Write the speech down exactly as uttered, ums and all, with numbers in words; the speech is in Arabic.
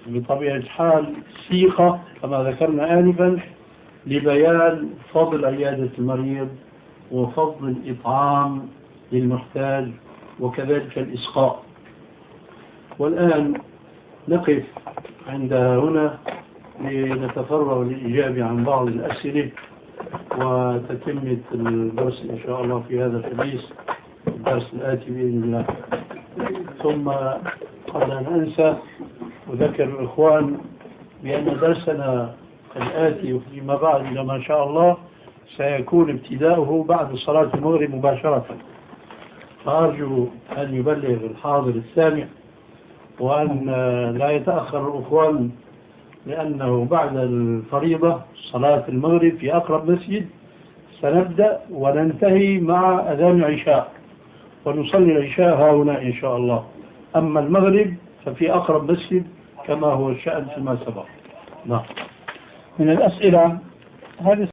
بطبيعة الحال سيقة كما ذكرنا آنفا لبيان فضل عيادة المريض وفضل الإطعام للمحتاج وكذلك الإسقاء. والآن نقف عند هنا لنتفرغ للإجابة عن بعض الأسئلة وتتمة الدرس إن شاء الله في هذا الحديث الدرس الآتي بإذن الله. ثم قبل أن أنسى أذكر الإخوان بأن درسنا الآتي فيما بعد إلى ما شاء الله سيكون ابتداؤه بعد صلاة المغرب مباشرة، فأرجو أن يبلغ الحاضر السامع وأن لا يتأخر الإخوان، لأنه بعد الفريضة صلاة المغرب في أقرب مسجد سنبدأ وننتهي مع أذان عشاء ونصلي العشاء ها هنا إن شاء الله. أما المغرب ففي أقرب مسجد كما هو الشأن فيما سبق. نعم. من الأسئلة هذه